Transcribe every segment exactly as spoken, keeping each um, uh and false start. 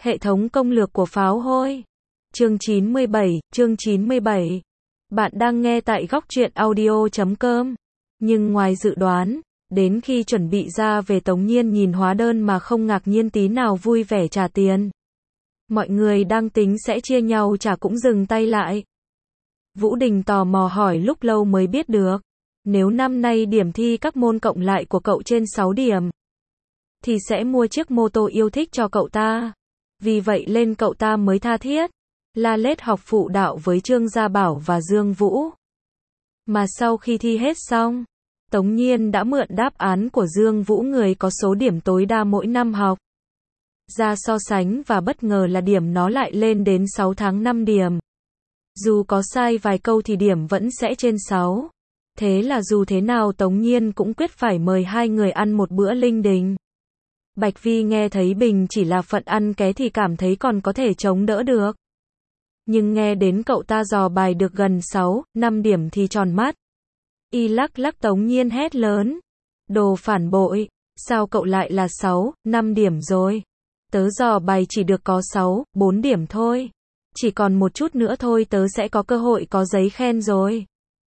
Hệ thống công lược của pháo hôi. Chương chín mươi bảy, chương chín mươi bảy. Bạn đang nghe tại góc truyện audio chấm com. Nhưng ngoài dự đoán, đến khi chuẩn bị ra về Tống Nhiên nhìn hóa đơn mà không ngạc nhiên tí nào vui vẻ trả tiền. Mọi người đang tính sẽ chia nhau trả cũng dừng tay lại. Vũ Đình tò mò hỏi lúc lâu mới biết được. Nếu năm nay điểm thi các môn cộng lại của cậu trên sáu điểm, thì sẽ mua chiếc mô tô yêu thích cho cậu ta. Vì vậy lên cậu ta mới tha thiết la lết học phụ đạo với Trương Gia Bảo và Dương Vũ. Mà sau khi thi hết xong, Tống Nhiên đã mượn đáp án của Dương Vũ, người có số điểm tối đa mỗi năm học, ra so sánh, và bất ngờ là điểm nó lại lên đến sáu tháng năm điểm. Dù có sai vài câu thì điểm vẫn sẽ trên sáu. Thế là dù thế nào Tống Nhiên cũng quyết phải mời hai người ăn một bữa linh đình. Bạch Vi nghe thấy Bình chỉ là phận ăn ké thì cảm thấy còn có thể chống đỡ được. Nhưng nghe đến cậu ta dò bài được gần sáu, năm điểm thì tròn mắt. Y lắc lắc Tống Nhiên hét lớn. Đồ phản bội, sao cậu lại là sáu, năm điểm rồi? Tớ dò bài chỉ được có sáu, bốn điểm thôi. Chỉ còn một chút nữa thôi tớ sẽ có cơ hội có giấy khen rồi.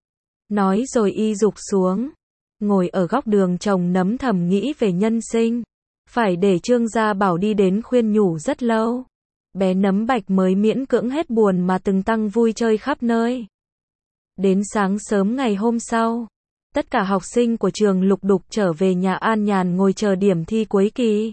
Nói rồi y rụp xuống, ngồi ở góc đường trồng nấm thầm nghĩ về nhân sinh. Phải để Trương Gia Bảo đi đến khuyên nhủ rất lâu. Bé nấm Bạch mới miễn cưỡng hết buồn mà từng tăng vui chơi khắp nơi. Đến sáng sớm ngày hôm sau, tất cả học sinh của trường lục đục trở về nhà an nhàn ngồi chờ điểm thi cuối kỳ.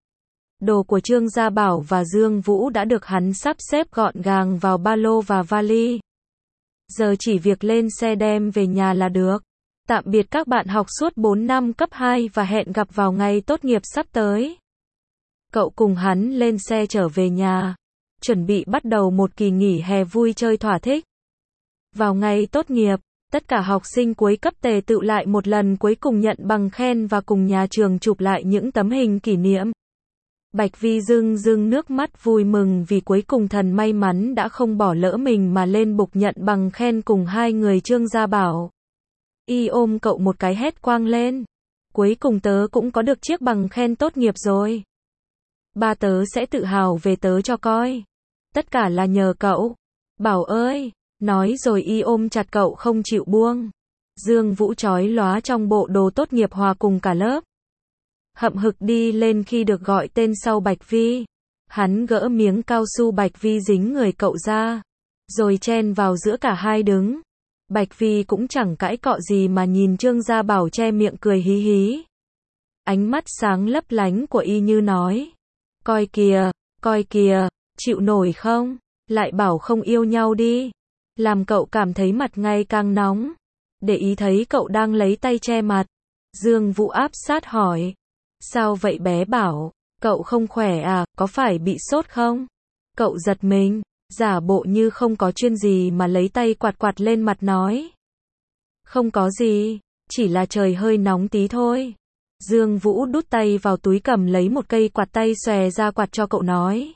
Đồ của Trương Gia Bảo và Dương Vũ đã được hắn sắp xếp gọn gàng vào ba lô và vali. Giờ chỉ việc lên xe đem về nhà là được. Tạm biệt các bạn học suốt bốn năm cấp hai và hẹn gặp vào ngày tốt nghiệp sắp tới. Cậu cùng hắn lên xe trở về nhà, chuẩn bị bắt đầu một kỳ nghỉ hè vui chơi thỏa thích. Vào ngày tốt nghiệp, tất cả học sinh cuối cấp tề tựu lại một lần cuối cùng nhận bằng khen và cùng nhà trường chụp lại những tấm hình kỷ niệm. Bạch Vi rưng rưng nước mắt vui mừng vì cuối cùng thần may mắn đã không bỏ lỡ mình mà lên bục nhận bằng khen cùng hai người Trương Gia Bảo. Y ôm cậu một cái hét quang lên. Cuối cùng tớ cũng có được chiếc bằng khen tốt nghiệp rồi. Ba tớ sẽ tự hào về tớ cho coi. Tất cả là nhờ cậu. Bảo ơi, nói rồi y ôm chặt cậu không chịu buông. Dương Vũ chói lóa trong bộ đồ tốt nghiệp hòa cùng cả lớp. Hậm hực đi lên khi được gọi tên sau Bạch Vi. Hắn gỡ miếng cao su Bạch Vi dính người cậu ra, rồi chen vào giữa cả hai đứng. Bạch Vi cũng chẳng cãi cọ gì mà nhìn Trương Gia Bảo che miệng cười hí hí. Ánh mắt sáng lấp lánh của y như nói. Coi kìa, coi kìa, chịu nổi không? Lại bảo không yêu nhau đi. Làm cậu cảm thấy mặt ngày càng nóng. Để ý thấy cậu đang lấy tay che mặt. Dương Vũ áp sát hỏi. Sao vậy bé Bảo? Cậu không khỏe à, có phải bị sốt không? Cậu giật mình, giả bộ như không có chuyện gì mà lấy tay quạt quạt lên mặt nói. Không có gì, chỉ là trời hơi nóng tí thôi. Dương Vũ đút tay vào túi cầm lấy một cây quạt tay xòe ra quạt cho cậu nói.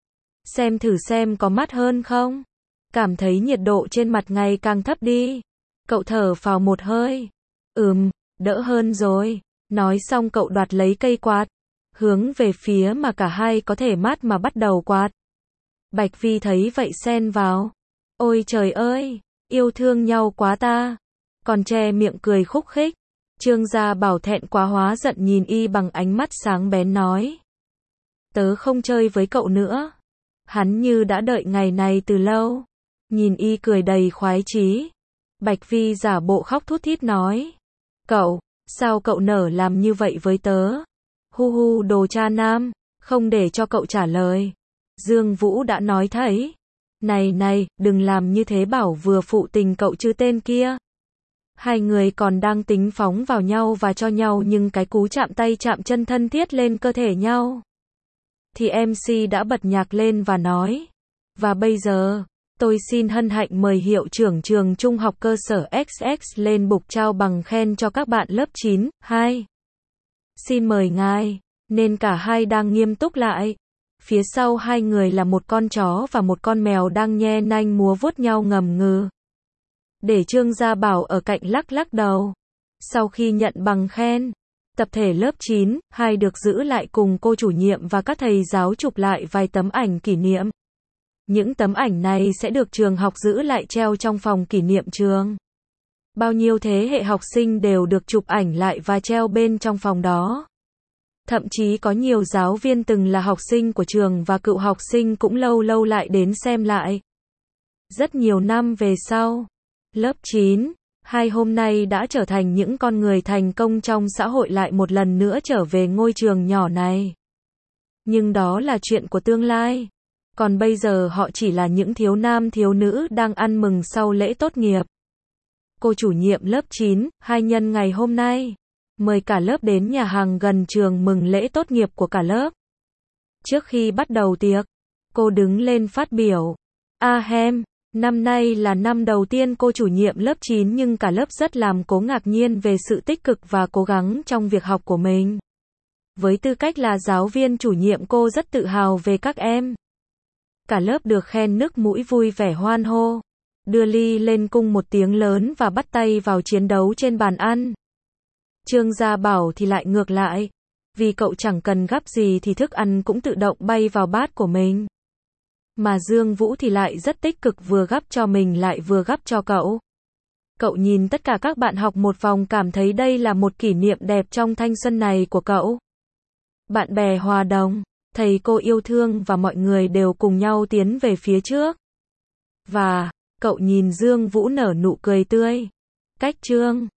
Xem thử xem có mát hơn không? Cảm thấy nhiệt độ trên mặt ngày càng thấp đi. Cậu thở phào một hơi. Ừm, đỡ hơn rồi. Nói xong cậu đoạt lấy cây quạt, hướng về phía mà cả hai có thể mát mà bắt đầu quạt. Bạch Vi thấy vậy xen vào. Ôi trời ơi, yêu thương nhau quá ta. Còn che miệng cười khúc khích. Trương Gia Bảo thẹn quá hóa giận nhìn y bằng ánh mắt sáng bén nói. Tớ không chơi với cậu nữa. Hắn như đã đợi ngày này từ lâu. Nhìn y cười đầy khoái chí. Bạch Vi giả bộ khóc thút thít nói. Cậu, sao cậu nở làm như vậy với tớ? Hu hu đồ cha nam, không để cho cậu trả lời. Dương Vũ đã nói thấy. Này này, đừng làm như thế Bảo vừa phụ tình cậu chứ tên kia. Hai người còn đang tính phóng vào nhau và cho nhau nhưng cái cú chạm tay chạm chân thân thiết lên cơ thể nhau. Thì em xê đã bật nhạc lên và nói. Và bây giờ, tôi xin hân hạnh mời hiệu trưởng trường trung học cơ sở ích ích lên bục trao bằng khen cho các bạn lớp chín, hai. Xin mời ngài. Nên cả hai đang nghiêm túc lại. Phía sau hai người là một con chó và một con mèo đang nhe nanh múa vuốt nhau ngầm ngừ. Để Trương Gia Bảo ở cạnh lắc lắc đầu. Sau khi nhận bằng khen, Tập thể lớp chín hai được giữ lại cùng cô chủ nhiệm và các thầy giáo chụp lại vài tấm ảnh kỷ niệm. Những tấm ảnh này sẽ được trường học giữ lại treo trong phòng kỷ niệm trường. Bao nhiêu thế hệ học sinh đều được chụp ảnh lại và treo bên trong phòng đó. Thậm chí có nhiều giáo viên từng là học sinh của trường và cựu học sinh cũng lâu lâu lại đến xem lại. Rất nhiều năm về sau, lớp chín hai hôm nay đã trở thành những con người thành công trong xã hội lại một lần nữa trở về ngôi trường nhỏ này. Nhưng đó là chuyện của tương lai. Còn bây giờ họ chỉ là những thiếu nam thiếu nữ đang ăn mừng sau lễ tốt nghiệp. Cô chủ nhiệm lớp chín hai nhân ngày hôm nay mời cả lớp đến nhà hàng gần trường mừng lễ tốt nghiệp của cả lớp. Trước khi bắt đầu tiệc, cô đứng lên phát biểu. Ahem, năm nay là năm đầu tiên cô chủ nhiệm lớp chín nhưng cả lớp rất làm cố ngạc nhiên về sự tích cực và cố gắng trong việc học của mình. Với tư cách là giáo viên chủ nhiệm cô rất tự hào về các em. Cả lớp được khen nức mũi vui vẻ hoan hô. Đưa ly lên cung một tiếng lớn và bắt tay vào chiến đấu trên bàn ăn. Trương Gia Bảo thì lại ngược lại. Vì cậu chẳng cần gắp gì thì thức ăn cũng tự động bay vào bát của mình. Mà Dương Vũ thì lại rất tích cực vừa gắp cho mình lại vừa gắp cho cậu. Cậu nhìn tất cả các bạn học một vòng cảm thấy đây là một kỷ niệm đẹp trong thanh xuân này của cậu. Bạn bè hòa đồng, thầy cô yêu thương và mọi người đều cùng nhau tiến về phía trước. Và, cậu nhìn Dương Vũ nở nụ cười tươi. Cách Trương